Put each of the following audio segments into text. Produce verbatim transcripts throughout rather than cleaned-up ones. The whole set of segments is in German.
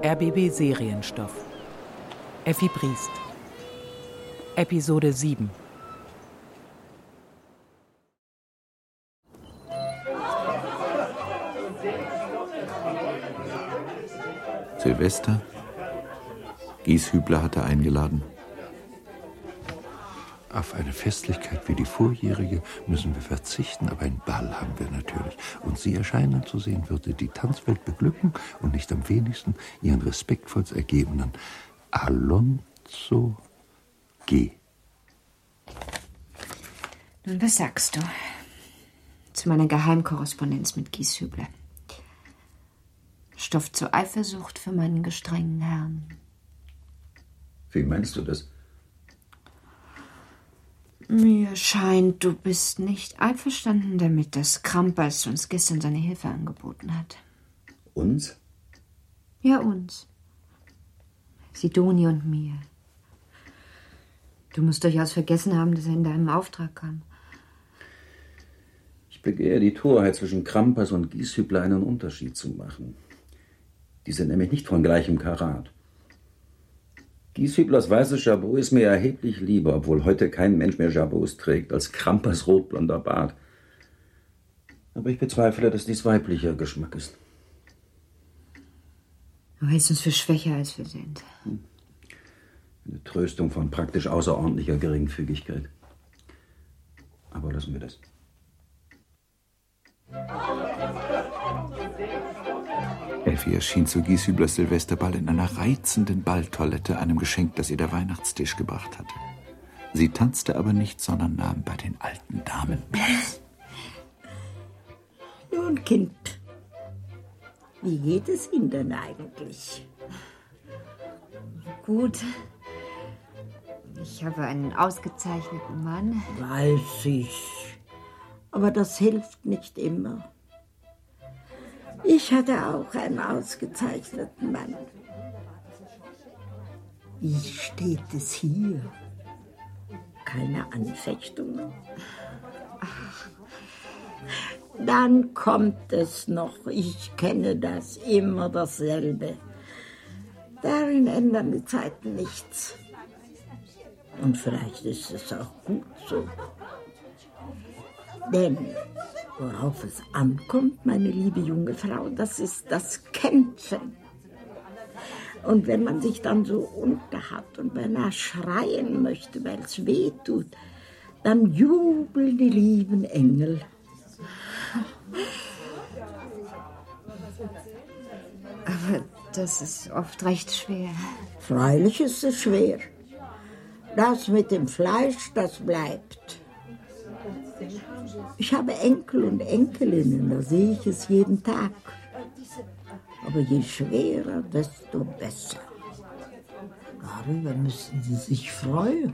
R B B Serienstoff. Effi Briest. Episode sieben. Silvester. Gieshübler hatte eingeladen. Auf eine Festlichkeit wie die vorjährige müssen wir verzichten, aber einen Ball haben wir natürlich. Und Sie erscheinen zu sehen, würde die Tanzwelt beglücken und nicht am wenigsten Ihren respektvollst ergebenen Alonso G. Nun, was sagst du zu meiner Geheimkorrespondenz mit Gieshübler? Stoff zur Eifersucht für meinen gestrengen Herrn. Wie meinst du das? Mir scheint, du bist nicht einverstanden damit, dass Crampas uns gestern seine Hilfe angeboten hat. Uns? Ja, uns. Sidonie und mir. Du musst durchaus vergessen haben, dass er in deinem Auftrag kam. Ich begehe die Torheit, zwischen Crampas und Gieshübler einen Unterschied zu machen. Die sind nämlich nicht von gleichem Karat. Gieshüblers weißes Jabot ist mir erheblich lieber, obwohl heute kein Mensch mehr Jabots trägt, als Crampas rotblonder Bart. Aber ich bezweifle, dass dies weiblicher Geschmack ist. Du hältst uns für schwächer, als wir sind. Eine Tröstung von praktisch außerordentlicher Geringfügigkeit. Aber lassen wir das. Effi erschien zu Gieshüblers Silvesterball in einer reizenden Balltoilette, einem Geschenk, das ihr der Weihnachtstisch gebracht hatte. Sie tanzte aber nicht, sondern nahm bei den alten Damen Platz. Nun, Kind, wie geht es Ihnen denn eigentlich? Gut. Ich habe einen ausgezeichneten Mann. Weiß ich. Aber das hilft nicht immer. Ich hatte auch einen ausgezeichneten Mann. Wie steht es hier? Keine Anfechtungen? Ach. Dann kommt es noch. Ich kenne das, immer dasselbe. Darin ändern die Zeiten nichts. Und vielleicht ist es auch gut so. Denn worauf es ankommt, meine liebe junge Frau, das ist das Kämpfen. Und wenn man sich dann so unterhat und beinahe schreien möchte, weil es weh tut, dann jubeln die lieben Engel. Aber das ist oft recht schwer. Freilich ist es schwer. Das mit dem Fleisch, das bleibt. Ich habe Enkel und Enkelinnen, da sehe ich es jeden Tag. Aber je schwerer, desto besser. Darüber müssen Sie sich freuen.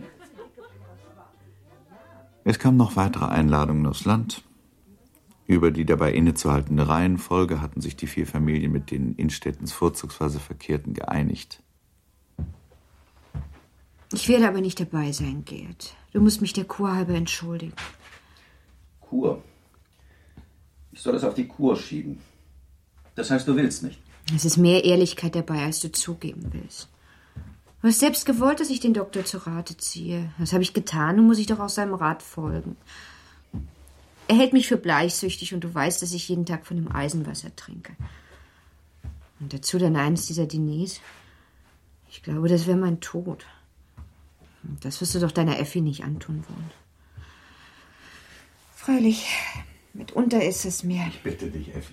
Es kamen noch weitere Einladungen aufs Land. Über die dabei innezuhaltende Reihenfolge hatten sich die vier Familien, mit denen Innstettens vorzugsweise verkehrten, geeinigt. Ich werde aber nicht dabei sein, Gerd. Du musst mich der Kur halber entschuldigen. Kur? Ich soll es auf die Kur schieben. Das heißt, du willst nicht? Es ist mehr Ehrlichkeit dabei, als du zugeben willst. Du hast selbst gewollt, dass ich den Doktor zu Rate ziehe. Das habe ich getan, nun muss ich doch auch seinem Rat folgen. Er hält mich für bleichsüchtig und du weißt, dass ich jeden Tag von dem Eisenwasser trinke. Und dazu dann eines dieser Diners. Ich glaube, das wäre mein Tod. Und das wirst du doch deiner Effi nicht antun wollen. Freilich, mitunter ist es mir... Ich bitte dich, Effi.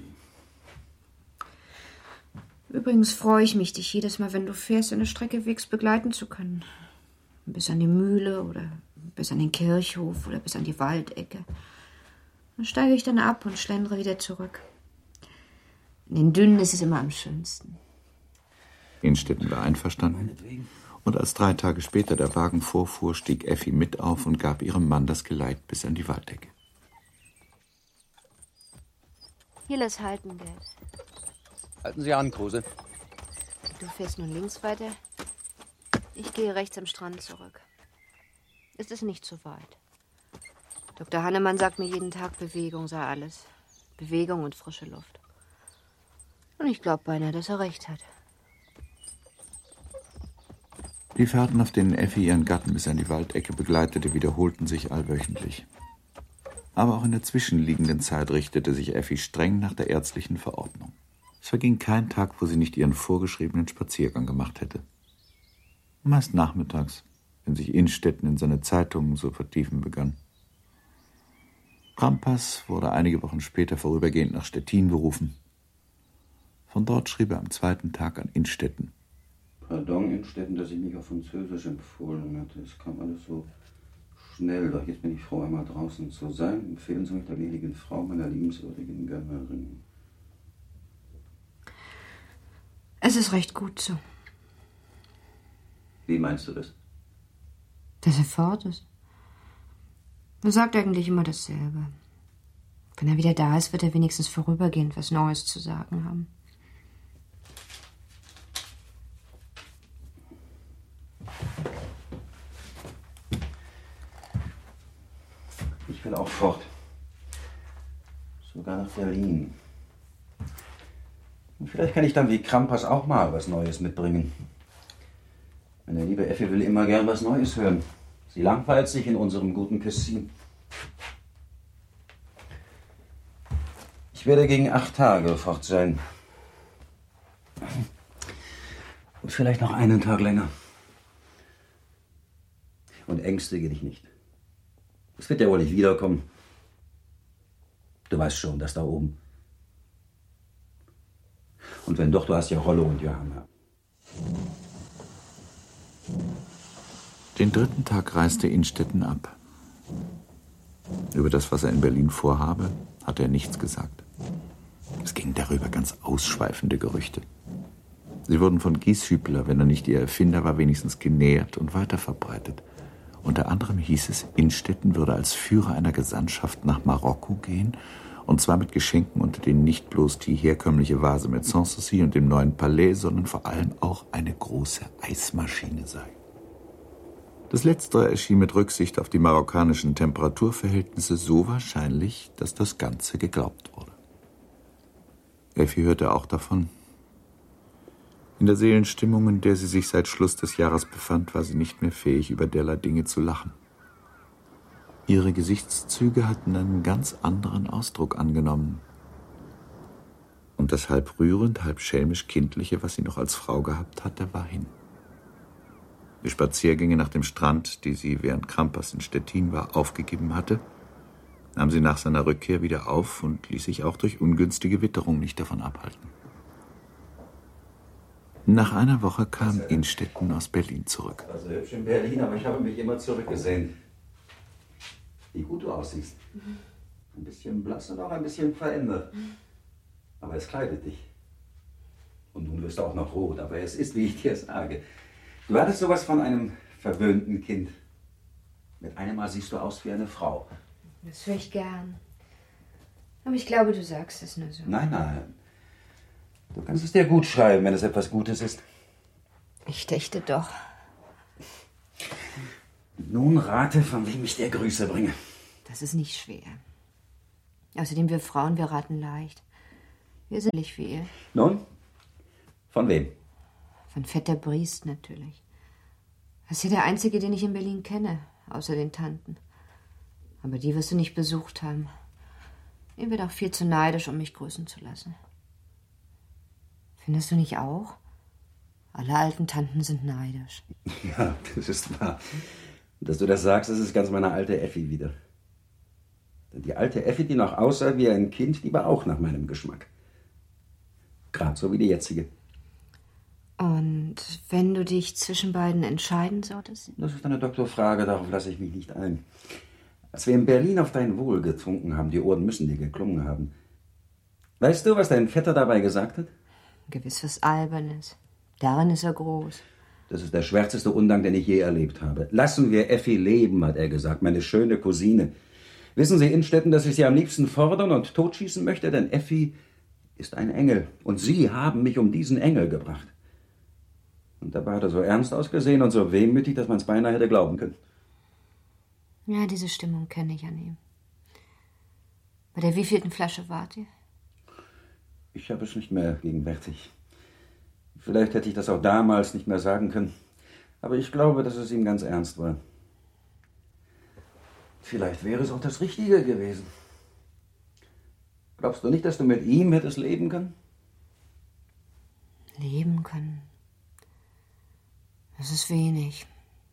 Übrigens freue ich mich, dich jedes Mal, wenn du fährst, eine Strecke wegs begleiten zu können. Bis an die Mühle oder bis an den Kirchhof oder bis an die Waldecke. Dann steige ich dann ab und schlendere wieder zurück. In den Dünnen ist es immer am schönsten. Innstetten war einverstanden. Und als drei Tage später der Wagen vorfuhr, stieg Effi mit auf und gab ihrem Mann das Geleit bis an die Waldecke. Hier, lass halten, Gerd. Halten Sie an, Kruse. Du fährst nun links weiter. Ich gehe rechts am Strand zurück. Es ist nicht so weit. Doktor Hannemann sagt mir jeden Tag, Bewegung sei alles. Bewegung und frische Luft. Und ich glaube beinahe, dass er recht hat. Die Fahrten, auf denen Effi ihren Gatten bis an die Waldecke begleitete, wiederholten sich allwöchentlich. Aber auch in der zwischenliegenden Zeit richtete sich Effi streng nach der ärztlichen Verordnung. Es verging kein Tag, wo sie nicht ihren vorgeschriebenen Spaziergang gemacht hätte. Meist nachmittags, wenn sich Innstetten in seine Zeitungen zu vertiefen begann. Krampas wurde einige Wochen später vorübergehend nach Stettin berufen. Von dort schrieb er am zweiten Tag an Innstetten. Pardon, Innstetten, dass ich mich auf Französisch empfohlen hatte. Es kam alles so schnell, doch jetzt bin ich froh, einmal draußen zu sein. Empfehlen Sie mich der wenigen Frau, meiner liebenswürdigen Gönnerin. Es ist recht gut so. Wie meinst du das? Dass er fort ist. Er sagt eigentlich immer dasselbe. Wenn er wieder da ist, wird er wenigstens vorübergehend was Neues zu sagen haben. Ich will auch fort. Sogar nach Berlin. Und vielleicht kann ich dann wie Krampas auch mal was Neues mitbringen. Meine liebe Effi will immer gern was Neues hören. Sie langweilt sich in unserem guten Kessin. Ich werde gegen acht Tage fort sein. Und vielleicht noch einen Tag länger. Und ängstige dich nicht. Es wird ja wohl nicht wiederkommen. Du weißt schon, dass da oben. Und wenn doch, du hast ja Rollo und Johanna. Den dritten Tag reiste Innstetten ab. Über das, was er in Berlin vorhabe, hatte er nichts gesagt. Es gingen darüber ganz ausschweifende Gerüchte. Sie wurden von Gieshübler, wenn er nicht ihr Erfinder war, wenigstens genährt und weiterverbreitet. Unter anderem hieß es, Innstetten würde als Führer einer Gesandtschaft nach Marokko gehen, und zwar mit Geschenken, unter denen nicht bloß die herkömmliche Vase mit Sanssouci und dem neuen Palais, sondern vor allem auch eine große Eismaschine sei. Das Letztere erschien mit Rücksicht auf die marokkanischen Temperaturverhältnisse so wahrscheinlich, dass das Ganze geglaubt wurde. Effi hörte auch davon. In der Seelenstimmung, in der sie sich seit Schluss des Jahres befand, war sie nicht mehr fähig, über derlei Dinge zu lachen. Ihre Gesichtszüge hatten einen ganz anderen Ausdruck angenommen. Und das halb rührend, halb schelmisch Kindliche, was sie noch als Frau gehabt hatte, war hin. Die Spaziergänge nach dem Strand, die sie während Krampas in Stettin war, aufgegeben hatte, nahm sie nach seiner Rückkehr wieder auf und ließ sich auch durch ungünstige Witterung nicht davon abhalten. Nach einer Woche kam Innstetten aus Berlin zurück. Also hübsch in Berlin, aber ich habe mich immer zurückgesehen. Wie gut du aussiehst. Ein bisschen blass und auch ein bisschen verändert. Aber es kleidet dich. Und nun wirst du auch noch rot, aber es ist, wie ich dir sage. Du hattest sowas von einem verwöhnten Kind. Mit einem Mal siehst du aus wie eine Frau. Das höre ich gern. Aber ich glaube, du sagst es nur so. Nein, nein. Du kannst es dir gut schreiben, wenn es etwas Gutes ist. Ich dächte doch. Nun rate, von wem ich dir Grüße bringe. Das ist nicht schwer. Außerdem, wir Frauen, wir raten leicht. Wir sind nicht wie ihr. Nun? Von wem? Von Vetter Briest natürlich. Das ist ja der einzige, den ich in Berlin kenne, außer den Tanten. Aber die wirst du nicht besucht haben. Er wird auch viel zu neidisch, um mich grüßen zu lassen. Findest du nicht auch? Alle alten Tanten sind neidisch. Ja, das ist wahr. Dass du das sagst, das ist ganz meine alte Effi wieder. Die alte Effi, die noch aussah wie ein Kind, die war auch nach meinem Geschmack. Gerade so wie die jetzige. Und wenn du dich zwischen beiden entscheiden solltest? Das ist eine Doktorfrage, darauf lasse ich mich nicht ein. Als wir in Berlin auf dein Wohl getrunken haben, die Ohren müssen dir geklungen haben. Weißt du, was dein Vetter dabei gesagt hat? Gewiss was Albernes. Darin ist er groß. Das ist der schwärzeste Undank, den ich je erlebt habe. Lassen wir Effi leben, hat er gesagt, meine schöne Cousine. Wissen Sie, Innstetten, dass ich sie am liebsten fordern und totschießen möchte? Denn Effi ist ein Engel. Und Sie haben mich um diesen Engel gebracht. Und dabei hat er so ernst ausgesehen und so wehmütig, dass man es beinahe hätte glauben können. Ja, diese Stimmung kenne ich an ihm. Bei der wievielten Flasche wart ihr? Ich habe es nicht mehr gegenwärtig. Vielleicht hätte ich das auch damals nicht mehr sagen können. Aber ich glaube, dass es ihm ganz ernst war. Vielleicht wäre es auch das Richtige gewesen. Glaubst du nicht, dass du mit ihm hättest leben können? Leben können? Das ist wenig.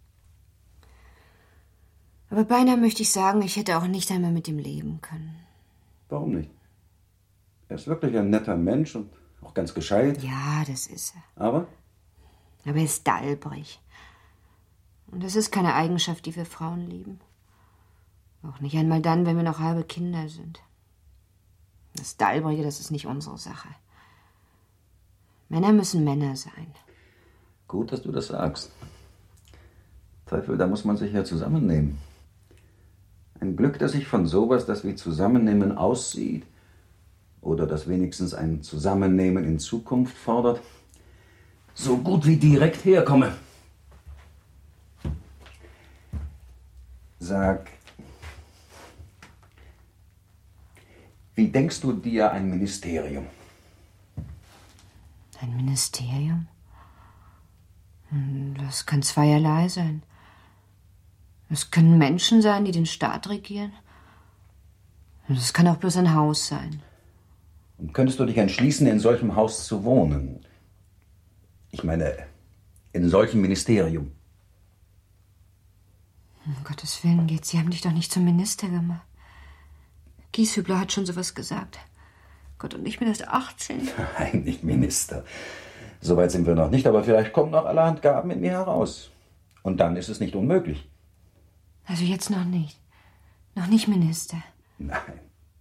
Aber beinahe möchte ich sagen, ich hätte auch nicht einmal mit ihm leben können. Warum nicht? Er ist wirklich ein netter Mensch und auch ganz gescheit. Ja, das ist er. Aber? Aber er ist dalbrig. Und das ist keine Eigenschaft, die wir Frauen lieben. Auch nicht einmal dann, wenn wir noch halbe Kinder sind. Das Dalbrige, das ist nicht unsere Sache. Männer müssen Männer sein. Gut, dass du das sagst. Teufel, da muss man sich ja zusammennehmen. Ein Glück, dass sich von sowas, das wie Zusammennehmen aussieht, oder das wenigstens ein Zusammennehmen in Zukunft fordert, so gut wie direkt herkomme. Sag, wie denkst du dir ein Ministerium? Ein Ministerium? Das kann zweierlei sein. Es können Menschen sein, die den Staat regieren. Das kann auch bloß ein Haus sein. Und könntest du dich entschließen, in solchem Haus zu wohnen? Ich meine, in solchem Ministerium. Um Gottes Willen, geht's. Sie haben dich doch nicht zum Minister gemacht. Gieshübler hat schon sowas gesagt. Gott, und ich bin erst achtzehn. Nein, nicht Minister. Soweit sind wir noch nicht, aber vielleicht kommen noch allerhand Gaben in mir heraus. Und dann ist es nicht unmöglich. Also jetzt noch nicht. Noch nicht Minister. Nein.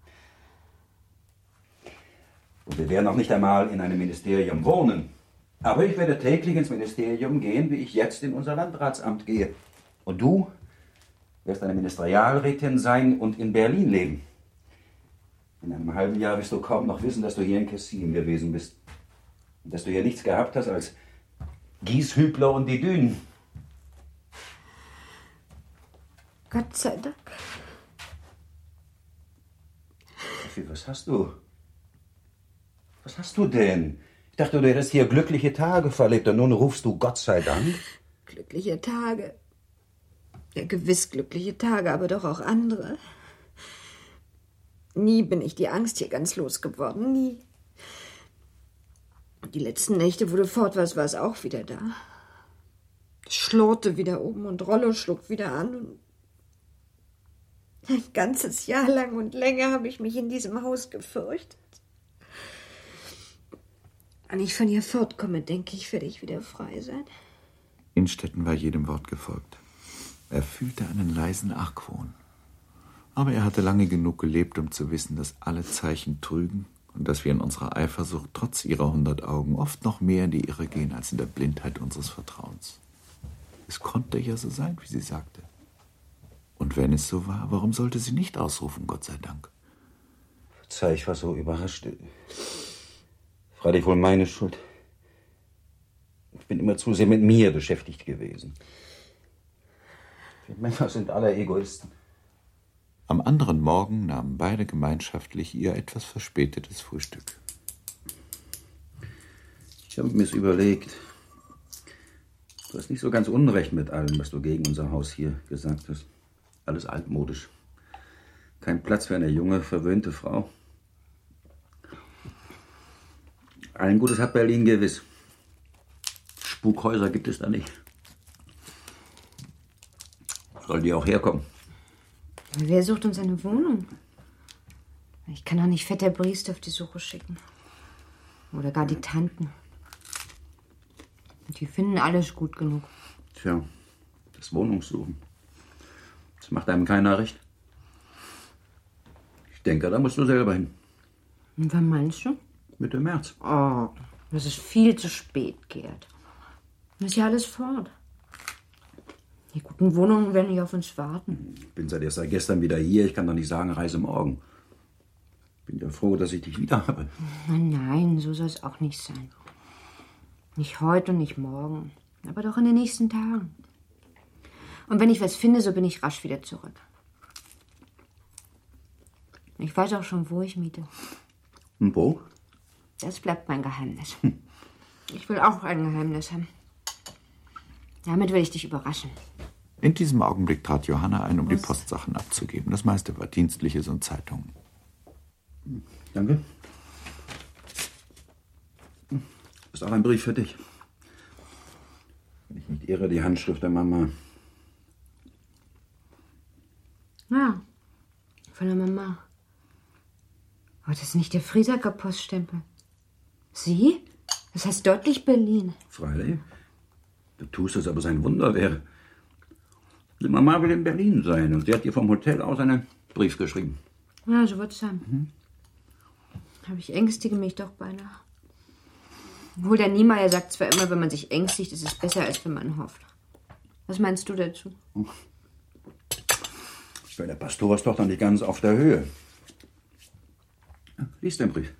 Und wir werden auch nicht einmal in einem Ministerium wohnen. Aber ich werde täglich ins Ministerium gehen, wie ich jetzt in unser Landratsamt gehe. Und du wirst eine Ministerialrätin sein und in Berlin leben. In einem halben Jahr wirst du kaum noch wissen, dass du hier in Kessin gewesen bist. Und dass du hier nichts gehabt hast als Gieshübler und die Dünen. Gott sei Dank. Effi, was hast du? Was hast du denn? Ich dachte, du hättest hier glückliche Tage verlebt und nun rufst du Gott sei Dank. Glückliche Tage. Ja, gewiss glückliche Tage, aber doch auch andere. Nie bin ich die Angst hier ganz losgeworden, nie. Die letzten Nächte, wo du fort warst, war es auch wieder da. Es schlurrte wieder oben und Rollo schlug wieder an. Und ein ganzes Jahr lang und länger habe ich mich in diesem Haus gefürchtet. Wenn ich von hier fortkomme, denke ich, werde ich wieder frei sein. Innstetten war jedem Wort gefolgt. Er fühlte einen leisen Argwohn. Aber er hatte lange genug gelebt, um zu wissen, dass alle Zeichen trügen und dass wir in unserer Eifersucht trotz ihrer hundert Augen oft noch mehr in die Irre gehen als in der Blindheit unseres Vertrauens. Es konnte ja so sein, wie sie sagte. Und wenn es so war, warum sollte sie nicht ausrufen, Gott sei Dank? Verzeih, ich war so überrascht. Freilich wohl meine Schuld. Ich bin immer zu sehr mit mir beschäftigt gewesen. Wir Männer sind alle Egoisten. Am anderen Morgen nahmen beide gemeinschaftlich ihr etwas verspätetes Frühstück. Ich habe mir's überlegt. Du hast nicht so ganz unrecht mit allem, was du gegen unser Haus hier gesagt hast. Alles altmodisch. Kein Platz für eine junge, verwöhnte Frau. Allen Gutes hat Berlin gewiss. Spukhäuser gibt es da nicht. Soll die auch herkommen? Wer sucht uns eine Wohnung? Ich kann doch nicht Vetter Briest auf die Suche schicken. Oder gar die Tanten. Die finden alles gut genug. Tja, das Wohnungssuchen. Das macht einem keiner recht. Ich denke, da musst du selber hin. Und wann meinst du? Mitte März. Oh, das ist viel zu spät, Gerd. Das ist ja alles fort. Die guten Wohnungen werden nicht auf uns warten. Ich bin seit erst seit gestern wieder hier. Ich kann doch nicht sagen, reise morgen. Bin ja froh, dass ich dich wieder habe. Nein, nein, so soll es auch nicht sein. Nicht heute und nicht morgen, aber doch in den nächsten Tagen. Und wenn ich was finde, so bin ich rasch wieder zurück. Ich weiß auch schon, wo ich miete. Und wo? Das bleibt mein Geheimnis. Ich will auch ein Geheimnis haben. Damit will ich dich überraschen. In diesem Augenblick trat Johanna ein, um Was? die Postsachen abzugeben. Das meiste war Dienstliches und Zeitungen. Danke. Ist auch ein Brief für dich. Wenn ich nicht irre, die Handschrift der Mama. Ja, von der Mama. Aber das ist nicht der Friesacker Poststempel. Sie? Das heißt deutlich Berlin. Freilich. Du tust es, aber sein Wunder wäre. Die Mama will in Berlin sein und sie hat dir vom Hotel aus einen Brief geschrieben. Ja, so wird's sein. Mhm. Aber ich ängstige mich doch beinahe. Obwohl der Niemeyer sagt zwar immer, wenn man sich ängstigt, ist es besser, als wenn man hofft. Was meinst du dazu? Bei der Pastorstochter nicht ganz auf der Höhe. Lies den Brief.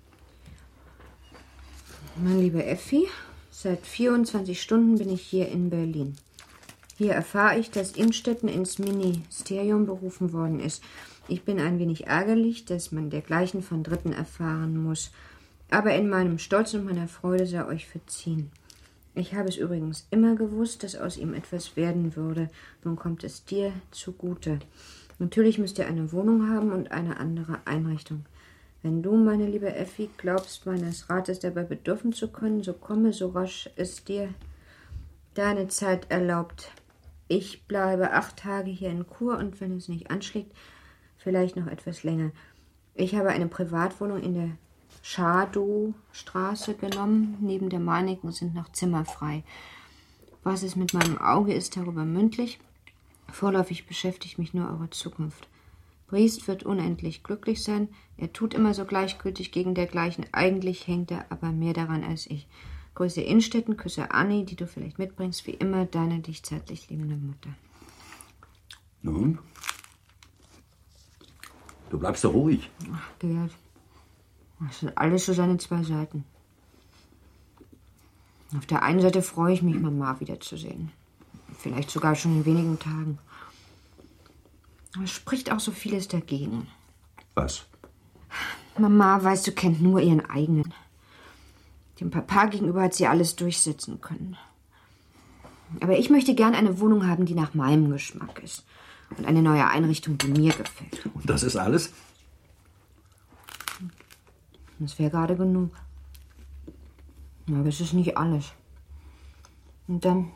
Mein lieber Effi, seit vierundzwanzig Stunden bin ich hier in Berlin. Hier erfahre ich, dass Innstetten ins Ministerium berufen worden ist. Ich bin ein wenig ärgerlich, dass man dergleichen von Dritten erfahren muss. Aber in meinem Stolz und meiner Freude sei euch verziehen. Ich habe es übrigens immer gewusst, dass aus ihm etwas werden würde. Nun kommt es dir zugute. Natürlich müsst ihr eine Wohnung haben und eine andere Einrichtung. Wenn du, meine liebe Effi, glaubst, meines Rates dabei bedürfen zu können, so komme, so rasch es dir deine Zeit erlaubt. Ich bleibe acht Tage hier in Chur und wenn es nicht anschlägt, vielleicht noch etwas länger. Ich habe eine Privatwohnung in der Schadowstraße genommen. Neben der meinigen sind noch Zimmer frei. Was es mit meinem Auge ist, darüber mündlich. Vorläufig beschäftigt mich nur eure Zukunft. Briest wird unendlich glücklich sein. Er tut immer so gleichgültig gegen dergleichen. Eigentlich hängt er aber mehr daran als ich. Grüße Innstetten, küsse Anni, die du vielleicht mitbringst. Wie immer, deine dich zärtlich liebende Mutter. Nun? Du bleibst doch ruhig. Ach, Gerd. Das sind alles so seine zwei Seiten. Auf der einen Seite freue ich mich, Mama wiederzusehen. Vielleicht sogar schon in wenigen Tagen. Aber es spricht auch so vieles dagegen. Was? Mama, weißt du, kennt nur ihren eigenen. Dem Papa gegenüber hat sie alles durchsetzen können. Aber ich möchte gern eine Wohnung haben, die nach meinem Geschmack ist. Und eine neue Einrichtung, die mir gefällt. Und das ist alles? Das wäre gerade genug. Aber es ist nicht alles. Und dann...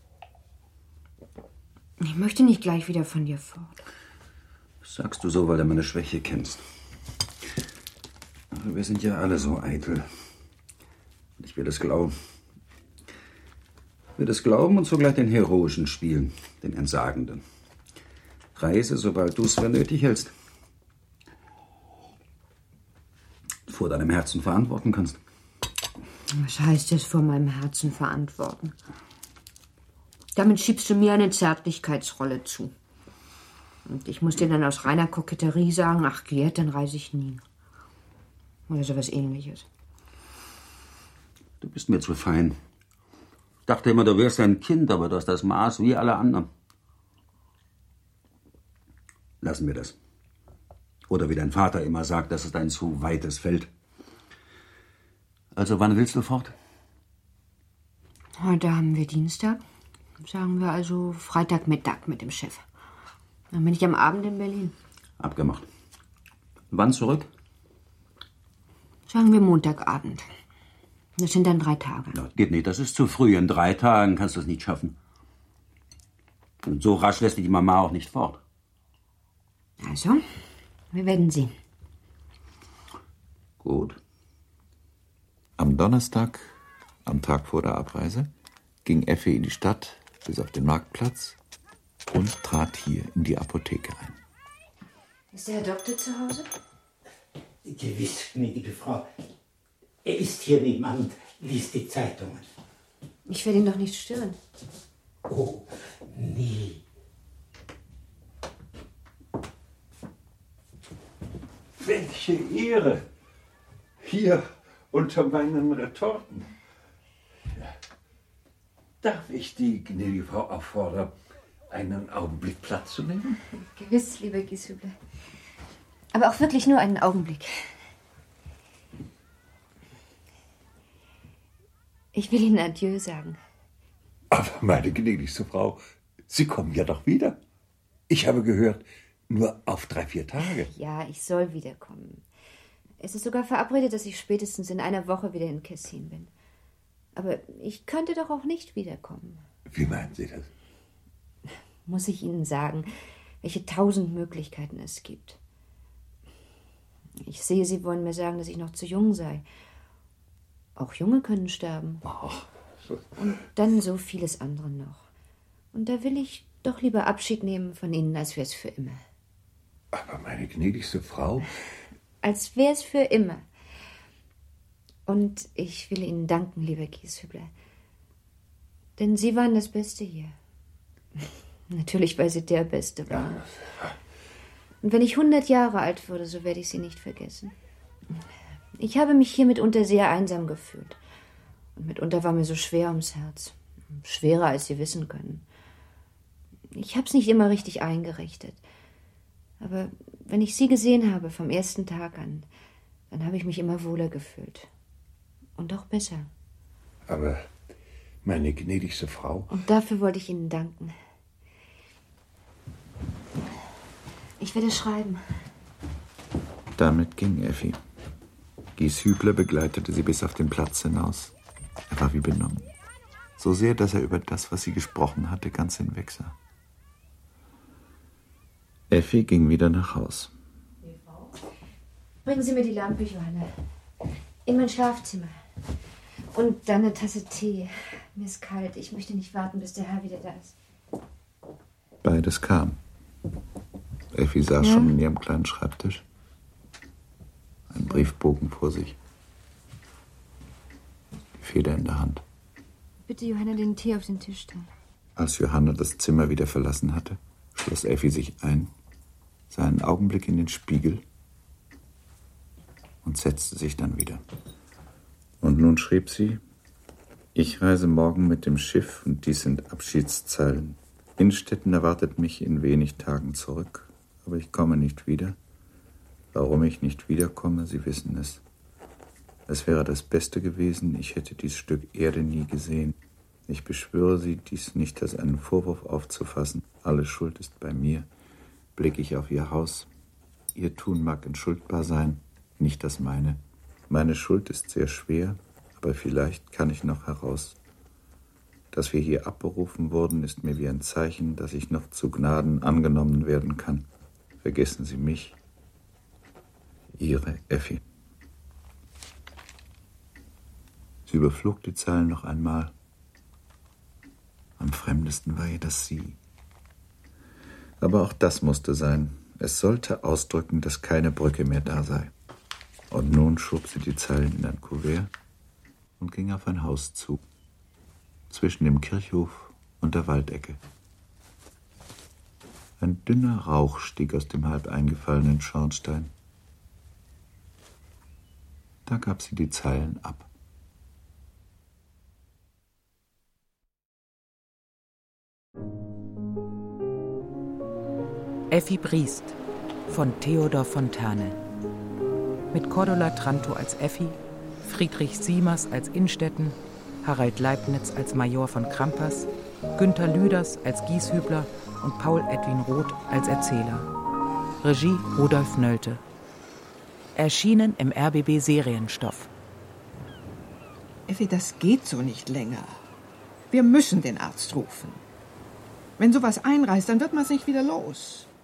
Ich möchte nicht gleich wieder von dir fort. Das sagst du so, weil du meine Schwäche kennst. Aber wir sind ja alle so eitel. Und ich will es glauben. Ich will es glauben und zugleich den Heroischen spielen, den Entsagenden. Reise, sobald du es für nötig hältst. Vor deinem Herzen verantworten kannst. Was heißt das, vor meinem Herzen verantworten? Damit schiebst du mir eine Zärtlichkeitsrolle zu. Und ich muss dir dann aus reiner Koketterie sagen, ach Gerd, dann reise ich nie. Oder sowas Ähnliches. Du bist mir zu fein. Ich dachte immer, du wärst ein Kind, aber du hast das Maß wie alle anderen. Lassen wir das. Oder wie dein Vater immer sagt, das ist ein zu weites Feld. Also, wann willst du fort? Heute haben wir Dienstag. Sagen wir also Freitagmittag mit dem Chef. Dann bin ich am Abend in Berlin. Abgemacht. Wann zurück? Sagen wir Montagabend. Das sind dann drei Tage. Ja, geht nicht, das ist zu früh. In drei Tagen kannst du es nicht schaffen. Und so rasch lässt dich die Mama auch nicht fort. Also, wir werden sehen. Gut. Am Donnerstag, am Tag vor der Abreise, ging Effi in die Stadt bis auf den Marktplatz und trat hier in die Apotheke ein. Ist der Herr Doktor zu Hause? Gewiss, gnädige Frau. Er ist hier nebenan und liest die Zeitungen. Ich werde ihn doch nicht stören. Oh, nie. Welche Ehre! Hier unter meinen Retorten. Darf ich die gnädige Frau auffordern, einen Augenblick Platz zu nehmen? Gewiss, lieber Gieshübler. Aber auch wirklich nur einen Augenblick. Ich will Ihnen Adieu sagen. Aber meine gnädigste Frau, Sie kommen ja doch wieder. Ich habe gehört, nur auf drei, vier Tage. Ja, ich soll wiederkommen. Es ist sogar verabredet, dass ich spätestens in einer Woche wieder in Kessin bin. Aber ich könnte doch auch nicht wiederkommen. Wie meinen Sie das? Muss ich Ihnen sagen, welche tausend Möglichkeiten es gibt. Ich sehe, Sie wollen mir sagen, dass ich noch zu jung sei. Auch Junge können sterben. Ach. Und dann so vieles andere noch. Und da will ich doch lieber Abschied nehmen von Ihnen, als wäre es für immer. Aber meine gnädigste Frau... Als wäre es für immer. Und ich will Ihnen danken, lieber Gieshübler. Denn Sie waren das Beste hier. Natürlich, weil Sie der Beste waren. Und wenn ich hundert Jahre alt würde, so werde ich Sie nicht vergessen. Ich habe mich hier mitunter sehr einsam gefühlt. Und mitunter war mir so schwer ums Herz. Schwerer, als Sie wissen können. Ich habe es nicht immer richtig eingerichtet. Aber wenn ich Sie gesehen habe, vom ersten Tag an, dann habe ich mich immer wohler gefühlt. Und auch besser. Aber meine gnädigste Frau... Und dafür wollte ich Ihnen danken. Ich werde schreiben. Damit ging Effi. Gieshübler begleitete sie bis auf den Platz hinaus. Er war wie benommen. So sehr, dass er über das, was sie gesprochen hatte, ganz hinwegsah. Effi ging wieder nach Haus. Bringen Sie mir die Lampe, Johanna. In mein Schlafzimmer. Und dann eine Tasse Tee. Mir ist kalt. Ich möchte nicht warten, bis der Herr wieder da ist. Beides kam. Effi saß ja schon in ihrem kleinen Schreibtisch. Ein Briefbogen vor sich. Die Feder in der Hand. Bitte, Johanna, den Tee auf den Tisch stellen. Als Johanna das Zimmer wieder verlassen hatte, schloss Effi sich ein, sah einen Augenblick in den Spiegel und setzte sich dann wieder. Und nun schrieb sie: Ich reise morgen mit dem Schiff und dies sind Abschiedszeilen. Innstetten erwartet mich in wenig Tagen zurück, aber ich komme nicht wieder. Warum ich nicht wiederkomme, Sie wissen es. Es wäre das Beste gewesen, ich hätte dies Stück Erde nie gesehen. Ich beschwöre Sie, dies nicht als einen Vorwurf aufzufassen. Alle Schuld ist bei mir. Blicke ich auf Ihr Haus. Ihr Tun mag entschuldbar sein, nicht das meine. Meine Schuld ist sehr schwer, aber vielleicht kann ich noch heraus. Dass wir hier abberufen wurden, ist mir wie ein Zeichen, dass ich noch zu Gnaden angenommen werden kann. Vergessen Sie mich. Ihre Effi. Sie überflog die Zeilen noch einmal. Am fremdesten war ihr das Sie. Aber auch das musste sein. Es sollte ausdrücken, dass keine Brücke mehr da sei. Und nun schob sie die Zeilen in ein Kuvert und ging auf ein Haus zu, zwischen dem Kirchhof und der Waldecke. Ein dünner Rauch stieg aus dem halb eingefallenen Schornstein. Da gab sie die Zeilen ab. Effi Briest von Theodor Fontane. Mit Cordula Tranto als Effi, Friedrich Siemers als Innstetten, Harald Leibniz als Major von Krampas, Günther Lüders als Gieshübler und Paul Edwin Roth als Erzähler. Regie Rudolf Nölte. Erschienen im R B B Serienstoff. Effi, das geht so nicht länger. Wir müssen den Arzt rufen. Wenn sowas einreißt, dann wird man es nicht wieder los.